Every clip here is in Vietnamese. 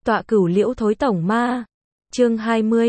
Tọa Cửu Liễu Thối Tổng Ma. Chương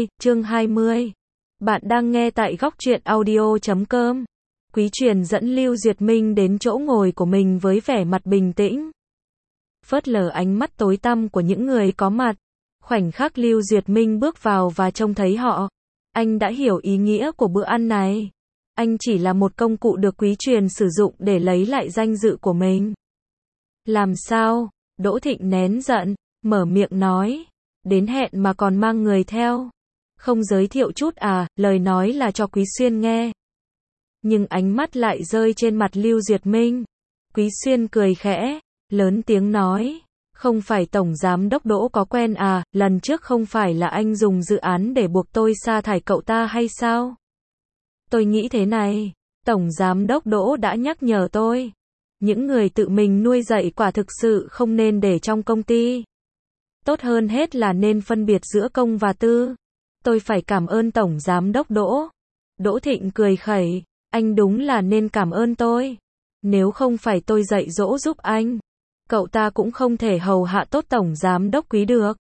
20. Bạn đang nghe tại góc truyện audio.com. Quý Truyền dẫn Lưu Duyệt Minh đến chỗ ngồi của mình với vẻ mặt bình tĩnh. Phớt lờ ánh mắt tối tăm của những người có mặt. Khoảnh khắc Lưu Duyệt Minh bước vào và trông thấy họ, anh đã hiểu ý nghĩa của bữa ăn này. Anh chỉ là một công cụ được Quý Truyền sử dụng để lấy lại danh dự của mình. Làm sao? Đỗ Thịnh nén giận, mở miệng nói. Đến hẹn mà còn mang người theo. Không giới thiệu chút à, lời nói là cho Quý Xuyên nghe. Nhưng ánh mắt lại rơi trên mặt Lưu Duyệt Minh. Quý Xuyên cười khẽ, lớn tiếng nói. Không phải Tổng Giám Đốc Đỗ có quen à, lần trước không phải là anh dùng dự án để buộc tôi sa thải cậu ta hay sao? Tôi nghĩ thế này, Tổng Giám Đốc Đỗ đã nhắc nhở tôi. Những người tự mình nuôi dạy quả thực sự không nên để trong công ty. Tốt hơn hết là nên phân biệt giữa công và tư. Tôi phải cảm ơn Tổng Giám Đốc Đỗ. Đỗ Thịnh cười khẩy, anh đúng là nên cảm ơn tôi. Nếu không phải tôi dạy dỗ giúp anh, cậu ta cũng không thể hầu hạ tốt Tổng Giám Đốc Quý được.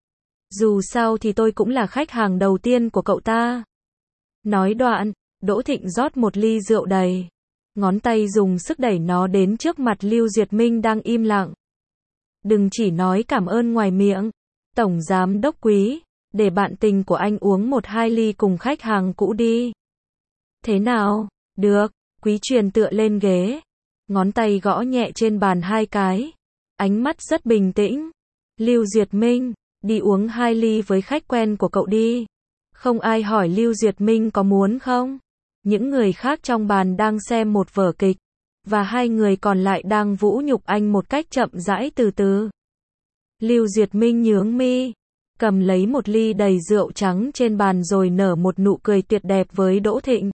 Dù sao thì tôi cũng là khách hàng đầu tiên của cậu ta. Nói đoạn, Đỗ Thịnh rót một ly rượu đầy. Ngón tay dùng sức đẩy nó đến trước mặt Lưu Duyệt Minh đang im lặng. Đừng chỉ nói cảm ơn ngoài miệng. Tổng Giám Đốc Quý, để bạn tình của anh uống 1-2 ly cùng khách hàng cũ đi. Thế nào? Được. Quý Truyền tựa lên ghế. Ngón tay gõ nhẹ trên bàn 2 cái. Ánh mắt rất bình tĩnh. Lưu Duyệt Minh, đi uống 2 ly với khách quen của cậu đi. Không ai hỏi Lưu Duyệt Minh có muốn không? Những người khác trong bàn đang xem một vở kịch. Và 2 người còn lại đang vũ nhục anh một cách chậm rãi từ từ. Lưu Duyệt Minh nhướng mi, cầm lấy một ly đầy rượu trắng trên bàn rồi nở một nụ cười tuyệt đẹp với Đỗ Thịnh.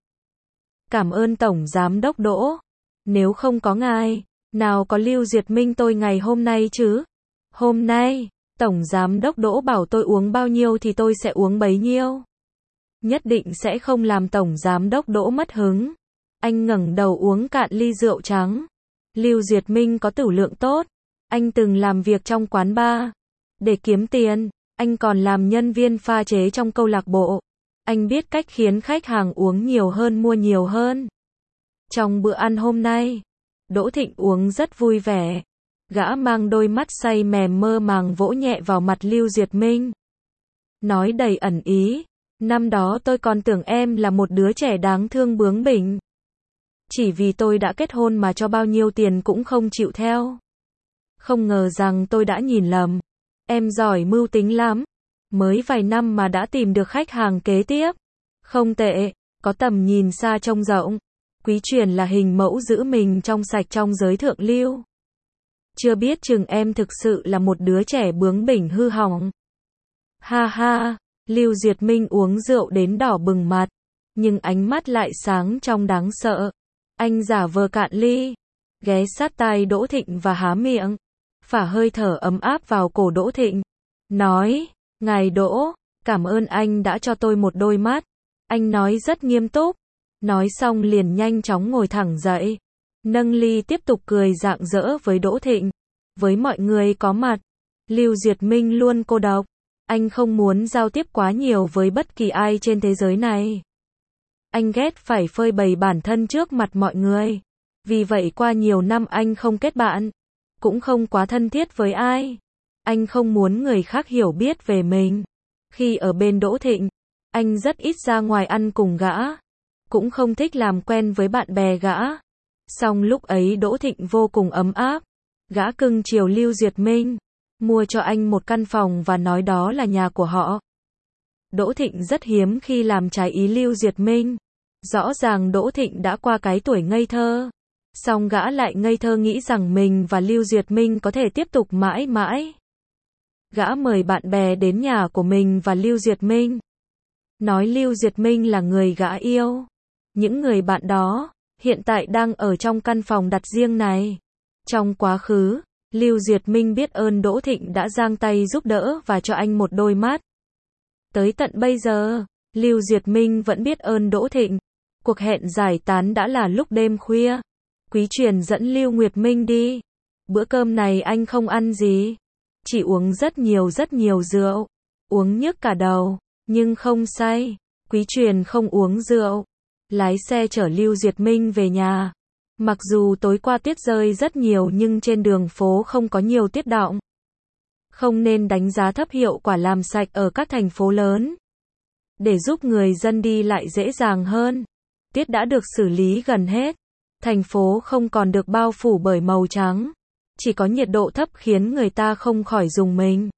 Cảm ơn Tổng Giám Đốc Đỗ. Nếu không có ngài, nào có Lưu Duyệt Minh tôi ngày hôm nay chứ? Hôm nay, Tổng Giám Đốc Đỗ bảo tôi uống bao nhiêu thì tôi sẽ uống bấy nhiêu. Nhất định sẽ không làm Tổng Giám Đốc Đỗ mất hứng. Anh ngẩng đầu uống cạn ly rượu trắng. Lưu Duyệt Minh có tửu lượng tốt. Anh từng làm việc trong quán bar. Để kiếm tiền, anh còn làm nhân viên pha chế trong câu lạc bộ. Anh biết cách khiến khách hàng uống nhiều hơn mua nhiều hơn. Trong bữa ăn hôm nay, Đỗ Thịnh uống rất vui vẻ. Gã mang đôi mắt say mềm mơ màng vỗ nhẹ vào mặt Lưu Duyệt Minh. Nói đầy ẩn ý. Năm đó tôi còn tưởng em là một đứa trẻ đáng thương bướng bỉnh. Chỉ vì tôi đã kết hôn mà cho bao nhiêu tiền cũng không chịu theo. Không ngờ rằng tôi đã nhìn lầm. Em giỏi mưu tính lắm. Mới vài năm mà đã tìm được khách hàng kế tiếp. Không tệ, có tầm nhìn xa trông rộng. Quý Truyền là hình mẫu giữ mình trong sạch trong giới thượng lưu. Chưa biết chừng em thực sự là một đứa trẻ bướng bỉnh hư hỏng. Ha ha, Lưu Duyệt Minh uống rượu đến đỏ bừng mặt. Nhưng ánh mắt lại sáng trong đáng sợ. Anh giả vờ cạn ly, ghé sát tai Đỗ Thịnh và há miệng, phả hơi thở ấm áp vào cổ Đỗ Thịnh. Nói, ngài Đỗ, cảm ơn anh đã cho tôi một đôi mắt. Anh nói rất nghiêm túc. Nói xong liền nhanh chóng ngồi thẳng dậy. Nâng ly tiếp tục cười rạng rỡ với Đỗ Thịnh. Với mọi người có mặt, Lưu Duyệt Minh luôn cô độc. Anh không muốn giao tiếp quá nhiều với bất kỳ ai trên thế giới này. Anh ghét phải phơi bày bản thân trước mặt mọi người. Vì vậy qua nhiều năm anh không kết bạn. Cũng không quá thân thiết với ai. Anh không muốn người khác hiểu biết về mình. Khi ở bên Đỗ Thịnh, anh rất ít ra ngoài ăn cùng gã. Cũng không thích làm quen với bạn bè gã. Song lúc ấy Đỗ Thịnh vô cùng ấm áp. Gã cưng chiều Lưu Duyệt Minh. Mua cho anh một căn phòng và nói đó là nhà của họ. Đỗ Thịnh rất hiếm khi làm trái ý Lưu Duyệt Minh. Rõ ràng Đỗ Thịnh đã qua cái tuổi ngây thơ. Song gã lại ngây thơ nghĩ rằng mình và Lưu Duyệt Minh có thể tiếp tục mãi mãi. Gã mời bạn bè đến nhà của mình và Lưu Duyệt Minh. Nói Lưu Duyệt Minh là người gã yêu. Những người bạn đó, hiện tại đang ở trong căn phòng đặt riêng này. Trong quá khứ, Lưu Duyệt Minh biết ơn Đỗ Thịnh đã giang tay giúp đỡ và cho anh một đôi mắt. Tới tận bây giờ, Lưu Duyệt Minh vẫn biết ơn Đỗ Thịnh. Cuộc hẹn giải tán đã là lúc đêm khuya. Quý Truyền dẫn Lưu Nguyệt Minh đi. Bữa cơm này anh không ăn gì. chỉ uống rất nhiều rượu, uống nhức cả đầu, nhưng không say. Quý Truyền không uống rượu, lái xe chở Lưu Duyệt Minh về nhà. Mặc dù tối qua tuyết rơi rất nhiều nhưng trên đường phố không có nhiều tuyết đọng. Không nên đánh giá thấp hiệu quả làm sạch ở các thành phố lớn. Để giúp người dân đi lại dễ dàng hơn, tuyết đã được xử lý gần hết. Thành phố không còn được bao phủ bởi màu trắng. Chỉ có nhiệt độ thấp khiến người ta không khỏi rùng mình.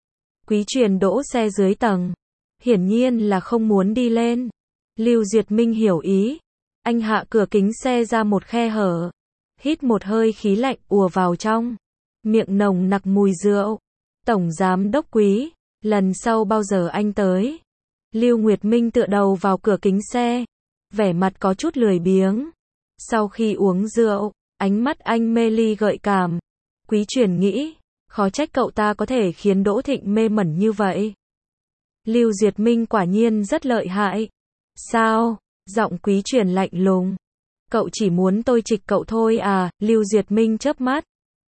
Quý Truyền đỗ xe dưới tầng. Hiển nhiên là không muốn đi lên. Lưu Duyệt Minh hiểu ý. Anh hạ cửa kính xe ra một khe hở. Hít một hơi khí lạnh ùa vào trong. Miệng nồng nặc mùi rượu. Tổng giám đốc Quý, lần sau bao giờ anh tới? Lưu Nguyệt Minh tựa đầu vào cửa kính xe. Vẻ mặt có chút lười biếng. Sau khi uống rượu, ánh mắt anh mê ly gợi cảm. Quý Truyền nghĩ, khó trách cậu ta có thể khiến Đỗ Thịnh mê mẩn như vậy. Lưu Duyệt Minh quả nhiên rất lợi hại. Sao? Giọng Quý Truyền lạnh lùng. Cậu chỉ muốn tôi trịch cậu thôi à? Lưu Duyệt Minh chớp mắt.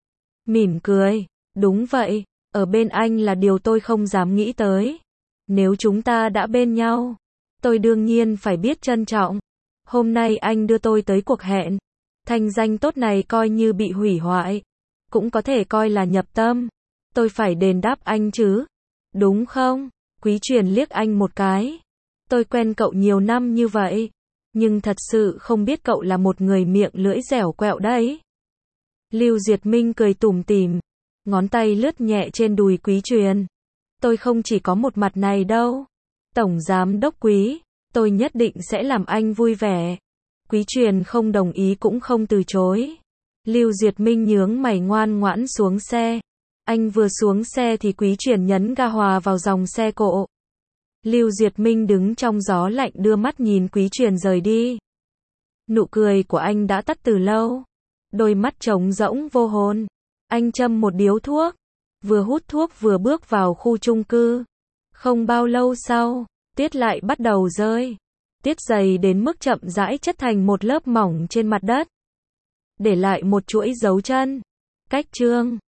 Mỉm cười. Đúng vậy, ở bên anh là điều tôi không dám nghĩ tới. Nếu chúng ta đã bên nhau, tôi đương nhiên phải biết trân trọng. Hôm nay anh đưa tôi tới cuộc hẹn. Thanh danh tốt này coi như bị hủy hoại. Cũng có thể coi là nhập tâm. Tôi phải đền đáp anh chứ. Đúng không? Quý Truyền liếc anh một cái. Tôi quen cậu nhiều năm như vậy. Nhưng thật sự không biết cậu là một người miệng lưỡi dẻo quẹo đấy. Lưu Duyệt Minh cười tủm tỉm. Ngón tay lướt nhẹ trên đùi Quý Truyền. Tôi không chỉ có một mặt này đâu. Tổng giám đốc Quý, tôi nhất định sẽ làm anh vui vẻ. Quý Truyền không đồng ý cũng không từ chối. Lưu Duyệt Minh nhướng mày ngoan ngoãn xuống xe. Anh vừa xuống xe thì Quý Truyền nhấn ga hòa vào dòng xe cộ. Lưu Duyệt Minh đứng trong gió lạnh đưa mắt nhìn Quý Truyền rời đi. Nụ cười của anh đã tắt từ lâu. Đôi mắt trống rỗng vô hồn. Anh châm một điếu thuốc. Vừa hút thuốc vừa bước vào khu chung cư. Không bao lâu sau, tuyết lại bắt đầu rơi. Tuyết dày đến mức chậm rãi chất thành một lớp mỏng trên mặt đất. Để lại một chuỗi dấu chân. Cách chương